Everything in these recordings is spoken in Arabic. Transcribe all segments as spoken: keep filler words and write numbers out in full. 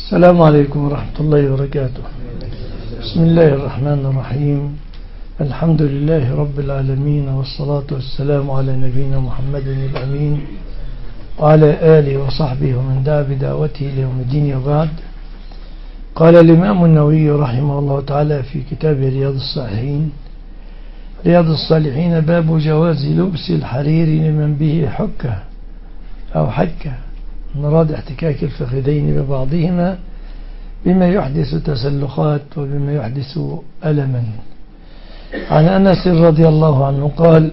السلام عليكم ورحمة الله وبركاته. بسم الله الرحمن الرحيم. الحمد لله رب العالمين، والصلاة والسلام على نبينا محمد الأمين وعلى آله وصحبه ومن دعا بدعوته ليوم الدين. وبعد، قال الإمام النووي رحمه الله تعالى في كتاب رياض الصالحين رياض الصالحين باب جواز لبس الحرير لمن به حكة أو حكة، مراد احتكاك الفخذين ببعضهما بما يحدث تسلخات وبما يحدث ألما. عن أنس رضي الله عنه قال: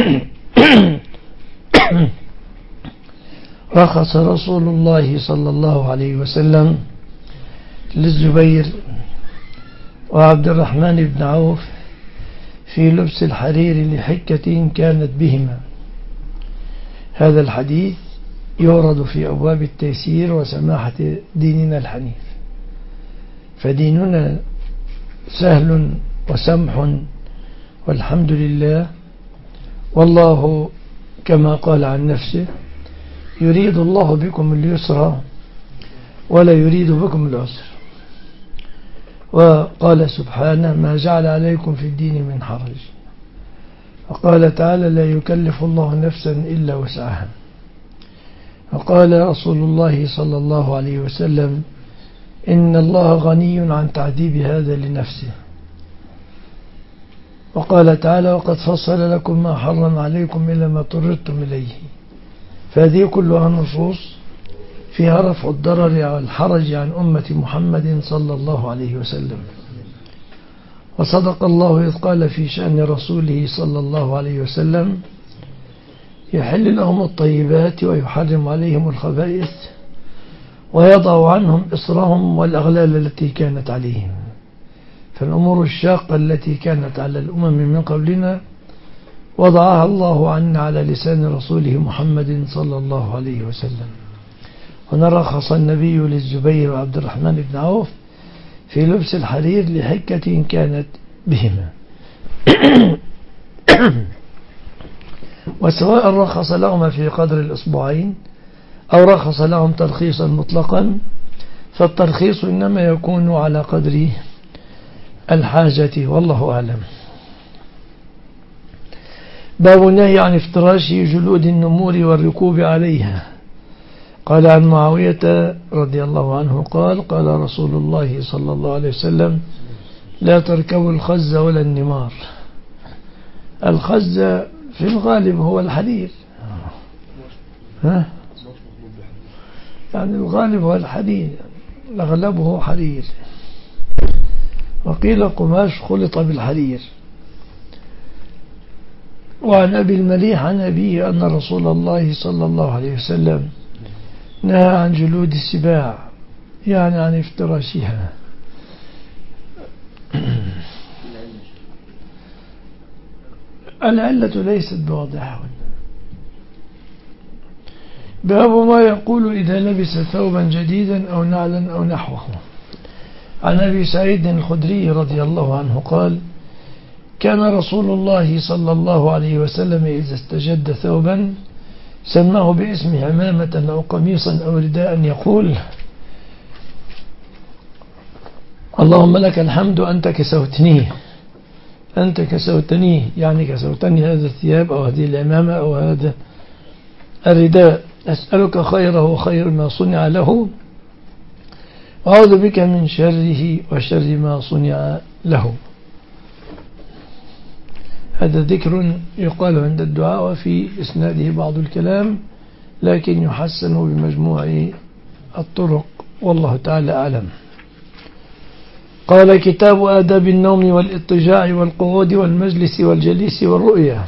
رخص رسول الله صلى الله عليه وسلم للزبير وعبد الرحمن بن عوف في لبس الحرير لحكة كانت بهما. هذا الحديث يورد في أبواب التيسير وسماحة ديننا الحنيف، فديننا سهل وسمح والحمد لله، والله كما قال عن نفسه: يريد الله بكم اليسر ولا يريد بكم العسر. وقال سبحانه: ما جعل عليكم في الدين من حرج. وقال تعالى: لا يكلف الله نفسا إلا وسعها. وقال رسول الله صلى الله عليه وسلم: إن الله غني عن تعذيب هذا لنفسه. وقال تعالى: وقد فصل لكم ما حرم عليكم إلا ما اضطررتم إليه. فهذه كلها نصوص فيها رفع الضرر والحرج عن أمة محمد صلى الله عليه وسلم. وصدق الله إذ قال في شأن رسوله صلى الله عليه وسلم: يحل لهم الطيبات ويحرم عليهم الخبائث ويضع عنهم إصرهم والأغلال التي كانت عليهم. فالأمور الشاقة التي كانت على الأمم من قبلنا وضعها الله عنا على لسان رسوله محمد صلى الله عليه وسلم. ونرخص النبي للزبير وعبد الرحمن بن عوف في لبس الحرير لحكة كانت بهما. وسواء رخص لهما في قدر الأصبعين أو رخص لهم ترخيصا مطلقا، فالترخيص إنما يكون على قدر الحاجة، والله أعلم. باب النهي عن افتراش جلود النمور والركوب عليها. قال عن معاوية رضي الله عنه قال: قال رسول الله صلى الله عليه وسلم: لا تركبوا الخز ولا النمار. الخز في الغالب هو الحرير، ها؟ يعني الغالب هو الحرير، أغلبه حرير، وقيل قماش خلط بالحرير. وعن أبي المليح عن أبيه أن رسول الله صلى الله عليه وسلم نهى عن جلود السباع، يعني عن افتراشها. العلة ليست بواضحة. باب ما يقول إذا لبس ثوبا جديدا أو نعلا أو نحوه. عن أبي سعيد الخدري رضي الله عنه قال: كان رسول الله صلى الله عليه وسلم إذا استجد ثوبا سماه باسم عمامة أو قميصا أو رداء يقول: اللهم لك الحمد أنت كسوتنيه أنت كسوتنيه، يعني كسوتني هذا الثياب أو هذه العمامة أو هذا الرداء. أسألك خيره وخير ما صنع له، وأعوذ بك من شره وشر ما صنع له. هذا ذكر يقال عند الدعاء، وفي إسناده بعض الكلام، لكن يحسن بمجموع الطرق، والله تعالى أعلم. قال: كتاب آداب النوم والاضطجاع والقعود والمجلس والجليس والرؤيا.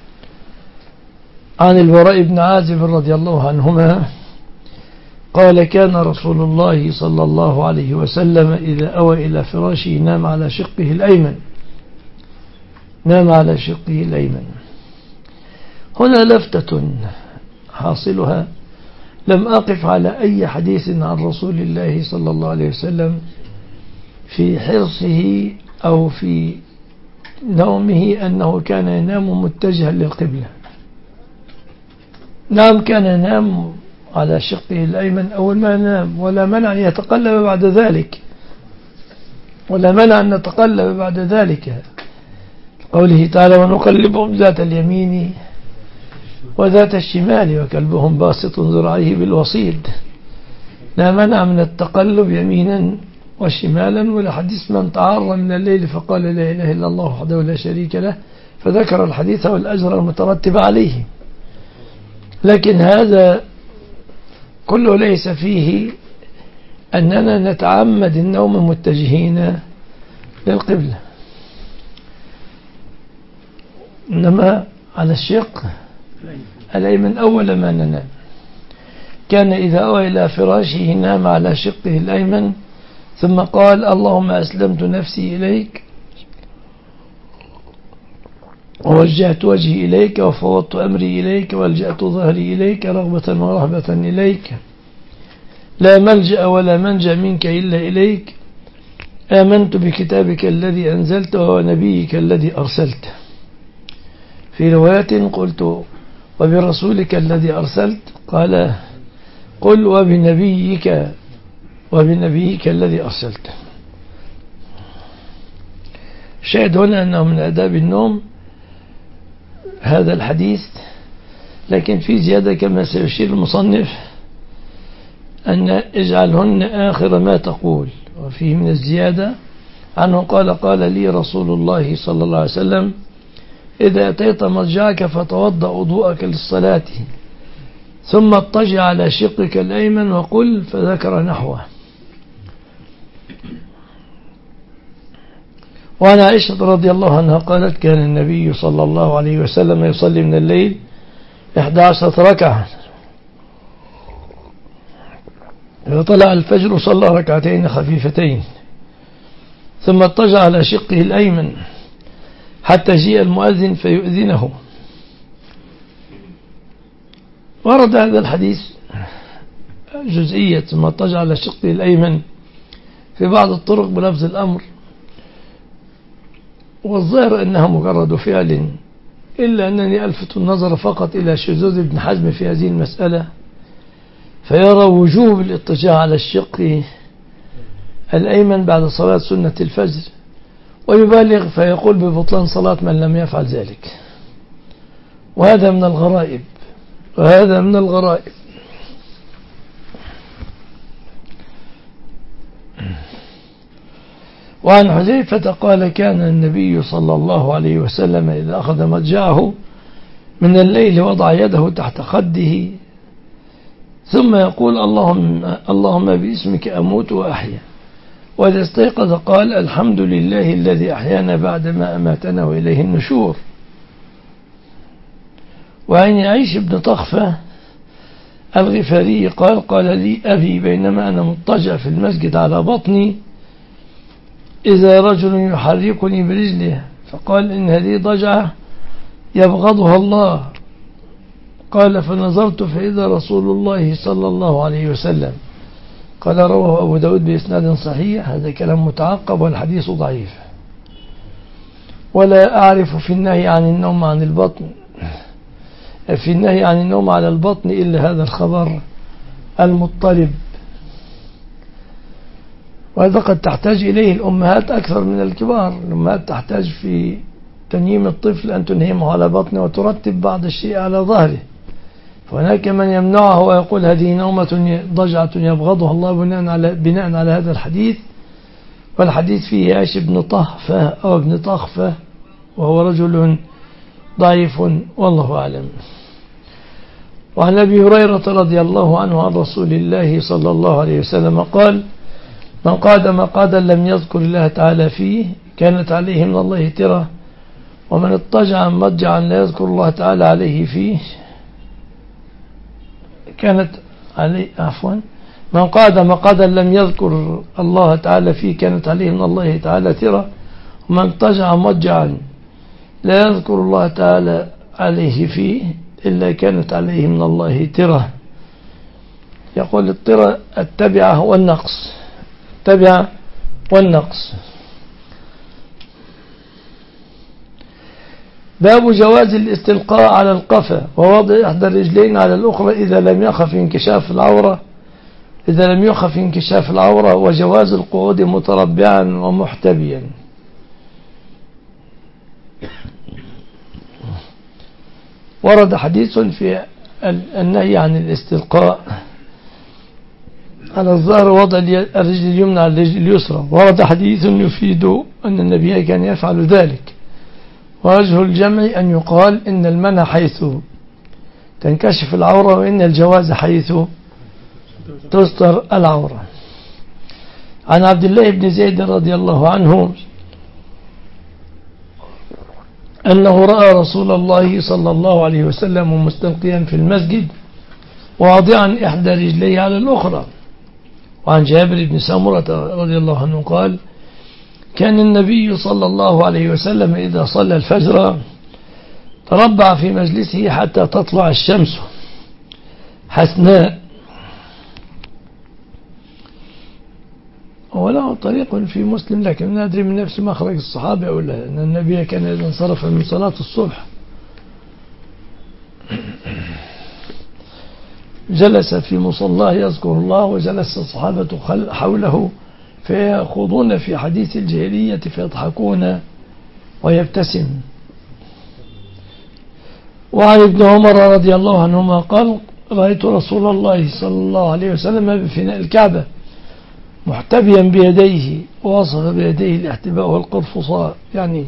عن البراء بن عازب رضي الله عنهما قال: كان رسول الله صلى الله عليه وسلم إذا أوى إلى فراشه نام على شقه الأيمن نام على شقه الأيمن. هنا لفتة حاصلها: لم أقف على أي حديث عن رسول الله صلى الله عليه وسلم في حرصه أو في نومه أنه كان ينام متجها للقبلة. نعم، كان ينام على شقه الأيمن أول ما ينام، ولا منع أن يتقلب بعد ذلك، ولا منع أن نتقلب بعد ذلك، قوله تعالى ونقلبهم ذات اليمين وذات الشمال وكلبهم باسط ذراعيه بالوصيد. لا منع من التقلب يمينا وشمالا، ولا حديث من تعار من الليل فقال لا إله إلا الله وحده لا شريك له، فذكر الحديث والأجر المترتب عليه. لكن هذا كله ليس فيه أننا نتعمد النوم متجهين للقبلة، إنما على الشق الأيمن أول ما ننام. كان إذا أوى إلى فراشه نام على شقه الأيمن، ثم قال اللهم أسلمت نفسي إليك ووجهت وجهي إليك وفوضت أمري إليك والجأت ظهري إليك رغبة ورهبة إليك، لا ملجأ ولا منجأ منك إلا إليك، آمنت بكتابك الذي أنزلت ونبيك الذي أرسلت. في روايات قلت وبرسولك الذي أرسلت، قال قل وبنبيك وبنبيك الذي أرسلت. الشاهد هنا أنه من آداب النوم هذا الحديث، لكن في زيادة كما سيشير المصنف أن اجعلهن آخر ما تقول. وفيه من الزيادة عنه قال قال لي رسول الله صلى الله عليه وسلم إذا أتيت مضجعك فتوضأ وضوءك للصلاة ثم اضطجع على شقك الأيمن وقل، فذكر نحوه. وعن عائشة رضي الله عنها قالت كان النبي صلى الله عليه وسلم يصلي من الليل إحدى عشرة ركعة، إذا طلع الفجر صلى ركعتين خفيفتين ثم اضطجع على شقه الأيمن حتى جاء المؤذن فيؤذنه. ورد هذا الحديث جزئية ثم اضطجع على شقه الأيمن في بعض الطرق بلفظ الأمر، والظاهر أنها مجرد فعل، إلا أنني ألفت النظر فقط إلى شذوذ ابن حزم في هذه المسألة، فيرى وجوب الاضطجاع على الشق الأيمن بعد صلاة سنة الفجر، ويبالغ فيقول ببطلان صلاة من لم يفعل ذلك. وهذا من الغرائب وهذا من الغرائب وعن حذيفة قال كان النبي صلى الله عليه وسلم إذا أخذ مضجعه من الليل وضع يده تحت خده ثم يقول اللهم, اللهم باسمك أموت وأحيا، وإذا استيقظ قال الحمد لله الذي أحيانا بعدما أماتنا وإليه النشور. وعن يعيش بن طخفة الغفاري قال قال لي أبي بينما أنا مضطجع في المسجد على بطني إذا رجل يحركني برجله، فقال إن هذه ضجعة يبغضها الله. قال فنظرت فإذا رسول الله صلى الله عليه وسلم. قال رواه أبو داود بإسناد صحيح. هذا كلام متعقب والحديث ضعيف، ولا أعرف في النهي عن النوم عن البطن في النهي عن النوم على البطن إلا هذا الخبر المضطرب، وهذا قد تحتاج إليه الأمهات أكثر من الكبار. الأمهات تحتاج في تنييم الطفل أن تنهمه على بطنه وترتب بعض الشيء على ظهره، فهناك من يمنعه ويقول هذه نومة ضجعة يبغضها الله بناء على, بناء على هذا الحديث. والحديث فيه عيش بن طخفة أو ابن طخفة وهو رجل ضعيف والله أعلم. وعن أبي هريرة رضي الله عنه عن رسول الله صلى الله عليه وسلم قال من قعد مقعدا لم يذكر الله تعالى فيه كانت عليه من الله ترة، ومن اضطجع مضجعا لا يذكر الله تعالى عليه فيه كانت عليه عفوا من قعد مقعدا لم يذكر الله تعالى فيه كانت عليه من الله تعالى ترة، ومن اضطجع مضجعا لا يذكر الله تعالى عليه فيه إلا كانت عليه من الله ترة. يقول الترة التبعة والنقص التبعة والنقص. باب جواز الاستلقاء على القفا ووضع إحدى الرجلين على الأخرى إذا لم يخف انكشاف العورة إذا لم يخف انكشاف العورة وجواز القعود متربعا ومحتبيا. ورد حديث في النهي عن الاستلقاء على الظهر وضع الرجل اليمنى على الرجل اليسرى. ورد حديث يفيد أن النبي كان يفعل ذلك. ووجه الجمع أن يقال إن المنع حيث تنكشف العورة وإن الجواز حيث تستر العورة. عن عبد الله بن زيد رضي الله عنه أنه رأى رسول الله صلى الله عليه وسلم مستلقيا في المسجد واضعا إحدى رجليه على الأخرى. وعن جابر بن سمرة رضي الله عنه قال كان النبي صلى الله عليه وسلم إذا صلى الفجر تربع في مجلسه حتى تطلع الشمس حسناء. وله طريق في مسلم لكن لا أدري من نفس مخرج الصحابة أو لا، أن النبي كان إذا انصرف من صلاة الصبح جلس في مصلاه يذكر الله، وجلس الصحابة حوله فيخوضون في حديث الجاهلية فيضحكون ويبتسم. وعن ابن عمر رضي الله عنهما قال رأيت رسول الله صلى الله عليه وسلم بفناء الكعبة محتبيا بيديه، ووصف بيديه الاحتباء والقرفصاء، يعني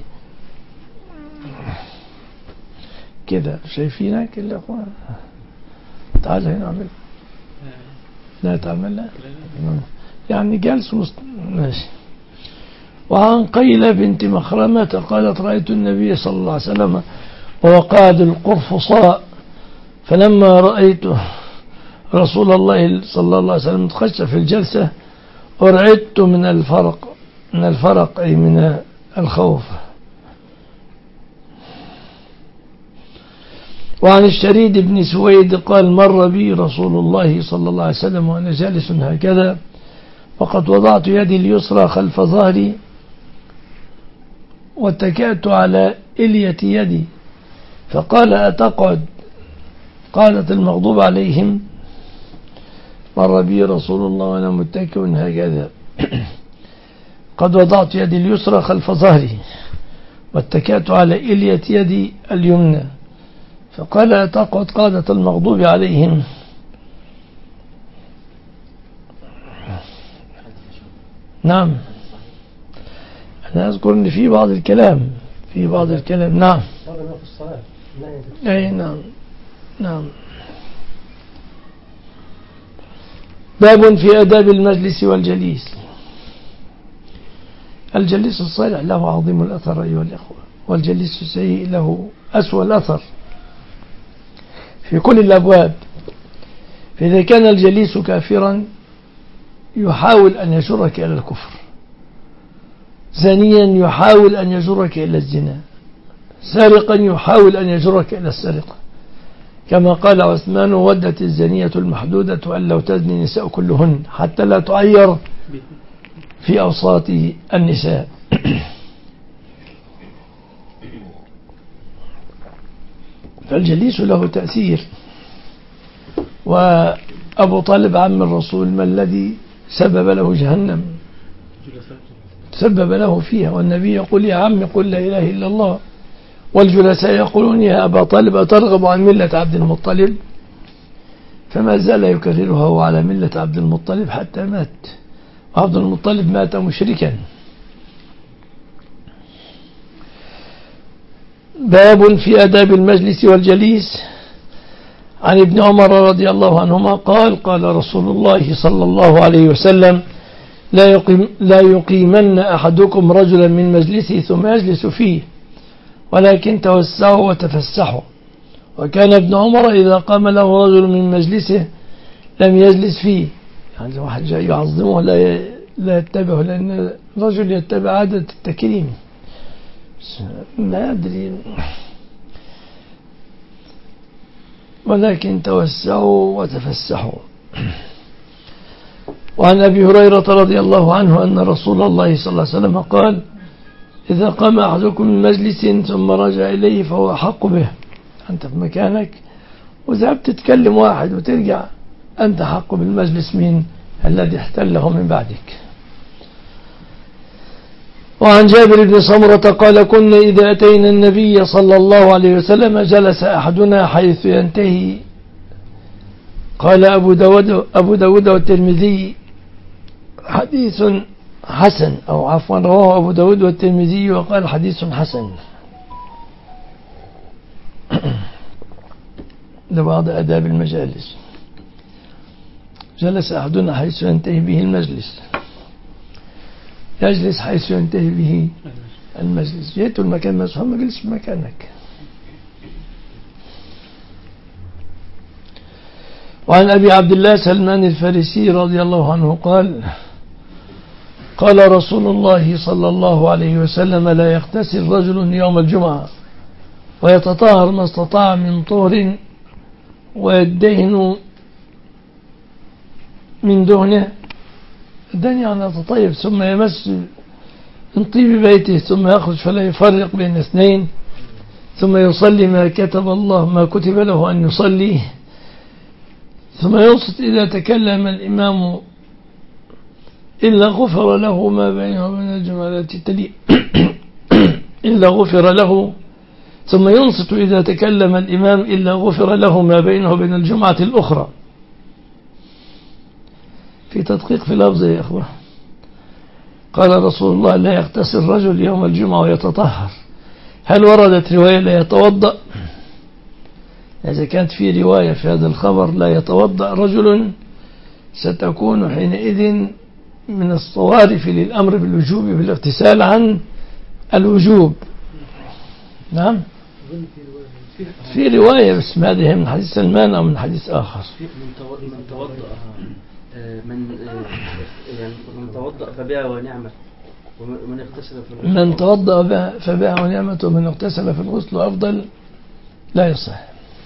كده. شايفينك يا اخوان؟ تعال هنا اعمل. لا تعمل لا يعني جالس مست... ماشي. وعن قيلة بنت مخرمة قالت رأيت النبي صلى الله عليه وسلم وهو قاعد القرفصاء، فلما رأيت رسول الله صلى الله عليه وسلم تخش في الجلسة أرعدت من الفرق من الفرق أي من الخوف. وعن الشريد بن سويد قال مر بي رسول الله صلى الله عليه وسلم وأنا جالس هكذا وقد وضعت يدي اليسرى خلف ظهري واتكأت على إلية يدي فقال أتقعد؟ قالت المغضوب عليهم مر بي رسول الله وأنا متكئ هكذا قد وضعت يدي اليسرى خلف ظهري واتكأت على إلية يدي اليمنى فقال أتقعد؟ قالت المغضوب عليهم. نعم أنا أذكر أن في بعض الكلام في بعض الكلام نعم أي نعم نعم. باب في آداب المجلس والجليس. الجليس الصالح له عظيم الأثر أيها الأخوة، والجليس السيء له أسوأ الأثر في كل الأبواب. فإذا كان الجليس كافرا يحاول أن يجرك إلى الكفر، زانيا يحاول أن يجرك إلى الزنا، سارقا يحاول أن يجرك إلى السرقة، كما قال عثمان ودت الزانية المحدودة أن لو تزني النساء كلهن حتى لا تعير في أوساط النساء. فالجليس له تأثير. وأبو طالب عم الرسول ما الذي سبب له جهنم؟ سبب له فيها، والنبي يقول يا عم قل لا إله إلا الله، والجلساء يقولون يا أبا طالب أترغب عن ملة عبد المطلب؟ فما زال يكررها هو على ملة عبد المطلب حتى مات، وعبد المطلب مات مشركا. باب في آداب المجلس والجليس. عن ابن عمر رضي الله عنهما قال قال رسول الله صلى الله عليه وسلم لا يقيم لا يقيمن أحدكم رجلا من مجلسه ثم يجلس فيه، ولكن توسعوا وتفسحوا. وكان ابن عمر إذا قام له رجل من مجلسه لم يجلس فيه، يعني واحد جاي يعظمه لا لا يتبعه، لأن الرجل يتبع عادة التكريم. ما أدري، ولكن توسعوا وتفسحوا. وعن أبي هريرة رضي الله عنه أن رسول الله صلى الله عليه وسلم قال إذا قام أحدكم من مجلس ثم رجع إليه فهو أحق به. أنت في مكانك وذهبت تتكلم واحد وترجع، أنت حق بالمجلس من الذي احتله من بعدك. وعن جابر بن سمرة قال كنا إذا أتينا النبي صلى الله عليه وسلم جلس أحدنا حيث ينتهي. قال أبو داود, أبو داود والترمذي حديث حسن، أو عفوا رواه أبو داود والترمذي وقال حديث حسن. لبعض أداب المجالس. جلس أحدنا حيث ينتهي به المجلس، يجلس حيث ينتهي به المجلس. جئت المكان مسحوم، مجلس في مكانك. وعن أبي عبد الله سلمان الفارسي رضي الله عنه قال قال رسول الله صلى الله عليه وسلم لا يغتسل رجل يوم الجمعة ويتطهر ما استطاع من طهر ويدهن من دهنه، الدهن يعني يتطيب، ثم يمس من طيب بيته، ثم يخرج فلا يفرق بين اثنين، ثم يصلي ما كتب الله ما كتب له أن يصليه، ثم ينصت إذا تكلم الإمام إلا غفر له ما بينه وبين الجمعة التي تلي إلا غفر له، ثم ينصت إذا تكلم الإمام إلا غفر له ما بينه وبين الجمعة الأخرى. في تدقيق في لفظه يا أخوة. قال رسول الله لا يغتسل رجل يوم الجمعة ويتطهر. هل وردت رواية لا يتوضأ؟ إذا كانت في رواية في هذا الخبر لا يتوضأ رجل ستكون حينئذ من الصوارف للأمر بالوجوب بالاغتسال عن الوجوب. نعم في رواية بس هذه من حديث سلمان أو من حديث آخر. من توضأ من يعني من توضأ فبها ونعمة، ومن اغتسل في من توضأ فبها ونعمة، ومن اغتسل في الغسل أفضل لا يصح.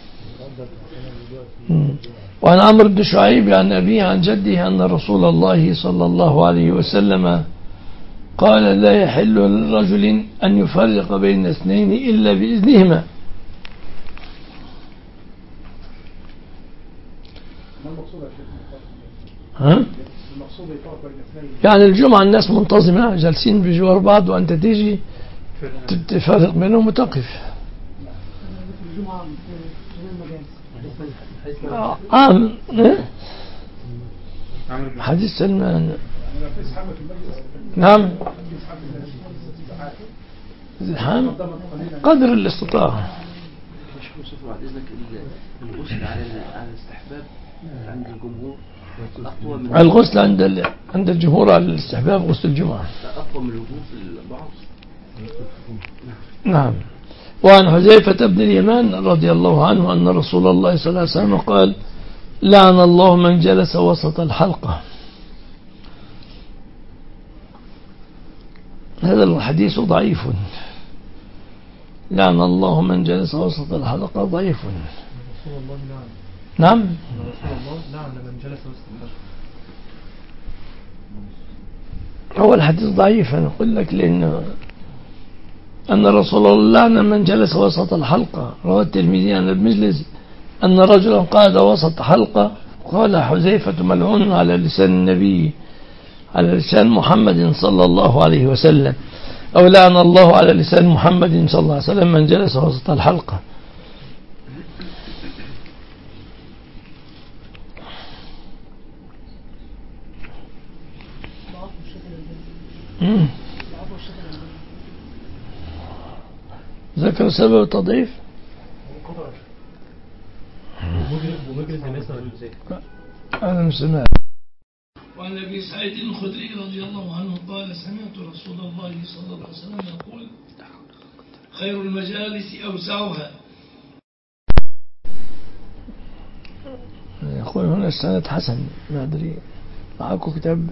وعن عمرو بن شعيب عن أبيه عن جده أن رسول الله صلى الله عليه وسلم قال لا يحل للرجل أن يفرق بين اثنين إلا بإذنهما. ها؟ يعني الجمعة الناس منتظمة جالسين بجوار بعض وأنت تيجي تفرق بينهم وتقف. آه. حديث سلمان. نعم زحام قدر الاستطاعة. الغسل على الاستحباب عند الجمهور أقوى من الغسل عند عند الجمهور على الاستحباب غسل الجمعة أقوى من الوجوب في البعض. نعم. وعن حذيفة بن اليمان رضي الله عنه أن رسول الله صلى الله عليه وسلم قال لعن الله من جلس وسط الحلقة. هذا الحديث ضعيف. لعن الله من جلس وسط الحلقة ضعيف. نعم هو الحديث ضعيف. أنا أقول لك لأنه أن رسول الله لعن من جلس وسط الحلقة. رواه الترمذي عن المجلس أن رجلا قعد وسط حلقة قال حذيفة ملعون على لسان النبي على لسان محمد صلى الله عليه وسلم، أو لعن الله على لسان محمد صلى الله عليه وسلم من جلس وسط الحلقة. ذكر سبب التضعيف. أنا مسمع. وعن أبي سعيد الخدري رضي الله عنه قال سمعت رسول الله صلى الله عليه وسلم يقول خير المجالس أوسعها. يقول هنا السند حسن، ما أدري معكم كتاب.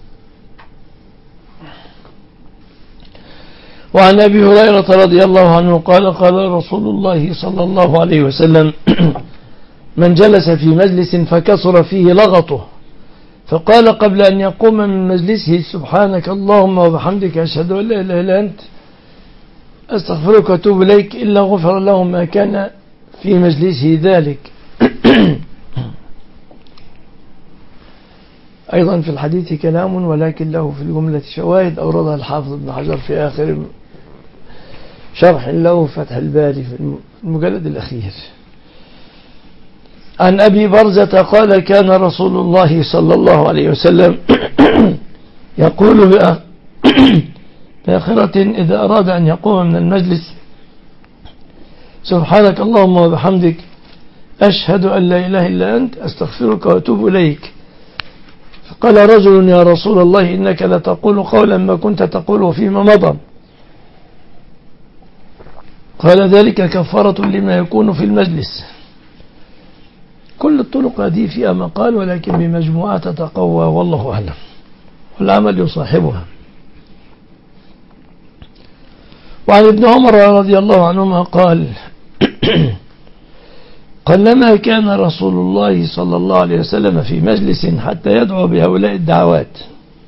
وعن أبي هريرة رضي الله عنه قال قال رسول الله صلى الله عليه وسلم من جلس في مجلس فكثر فيه لغطه فقال قبل أن يقوم من مجلسه سبحانك اللهم وبحمدك أشهد أن لا إله إلا أنت أستغفرك وأتوب إليك إلا غفر له ما كان في مجلسه ذلك. أيضا في الحديث كلام ولكن له في الجملة شواهد أوردها الحافظ ابن حجر في آخر شرح له فتح الباري في المجلد الأخير. عن أبي برزة قال كان رسول الله صلى الله عليه وسلم يقول بآخرة إذا أراد أن يقوم من المجلس سبحانك اللهم وبحمدك أشهد أن لا إله إلا أنت أستغفرك وأتوب إليك. فقال رجل يا رسول الله إنك لتقول قولا ما كنت تقوله فيما مضى. قال ذلك كفارة لما يكون في المجلس. كل الطرق هذه فيها مقال ولكن بمجموعة تتقوى والله أعلم والعمل يصاحبها. وعن ابن عمر رضي الله عنهما قال قلما كان رسول الله صلى الله عليه وسلم في مجلس حتى يدعو بهؤلاء الدعوات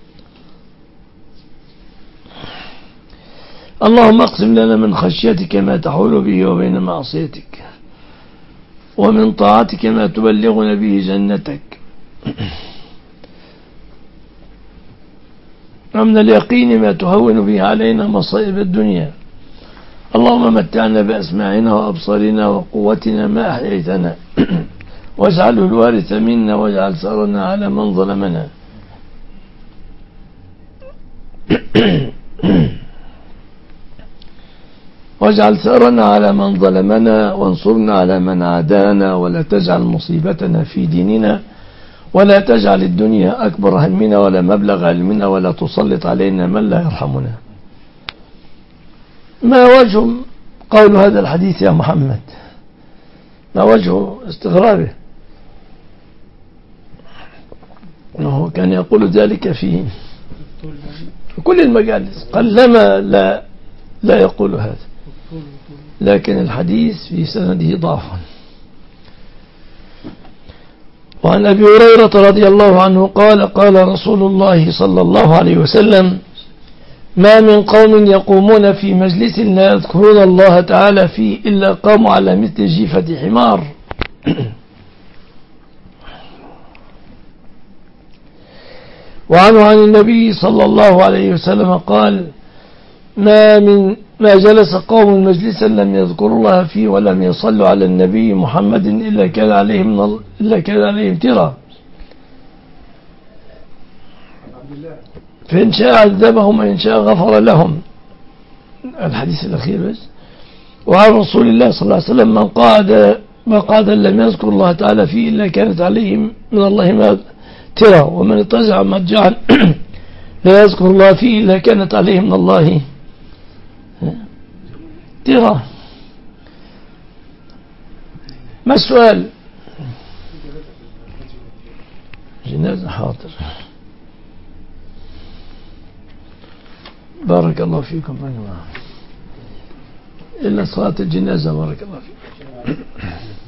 اللهم اقسم لنا من خشيتك ما تحول به وبين معصيتك ومن طاعتك ما تبلغنا به جنتك ومن اليقين ما تهون به علينا مصائب الدنيا اللهم متعنا بأسماعنا وأبصارنا وقوتنا ما أحييتنا واجعله الوارث منا واجعل ثأرنا على من ظلمنا واجعل ثأرنا على من ظلمنا وانصرنا على من عادانا ولا تجعل مصيبتنا في ديننا ولا تجعل الدنيا أكبر همنا ولا مبلغ علمنا ولا تسلط علينا من لا يرحمنا. ما وجه قول هذا الحديث يا محمد؟ ما وجه استغرابه؟ أنه كان يقول ذلك في كل المجالس قلما لا لا يقول هذا، لكن الحديث في سنده ضعف. وعن أبي هريرة رضي الله عنه قال قال رسول الله صلى الله عليه وسلم ما من قوم يقومون في مجلس لا يذكرون الله تعالى فيه إلا قاموا على مثل جيفة حمار. وعنه عن النبي صلى الله عليه وسلم قال ما من ما جلس قوم مجلسا لم يذكروا الله فيه ولم يصلوا على النبي محمد إلا كان عليهم إلا كان عليهم ترى فإن شاء عذبهم وإن شاء غفر لهم. الحديث الأخير بس. وعن رسول الله صلى الله عليه وسلم من قعد مقعدا لم يذكر الله تعالى فيه إلا كانت عليهم من الله ما ترى ومن اضطجع مضجعا لا يذكر الله فيه إلا كانت عليه من الله ترى. ما السؤال؟ جنازة حاضر. بارك الله فيكم يا جماعة إلا صلاة الجنازة بارك الله فيكم.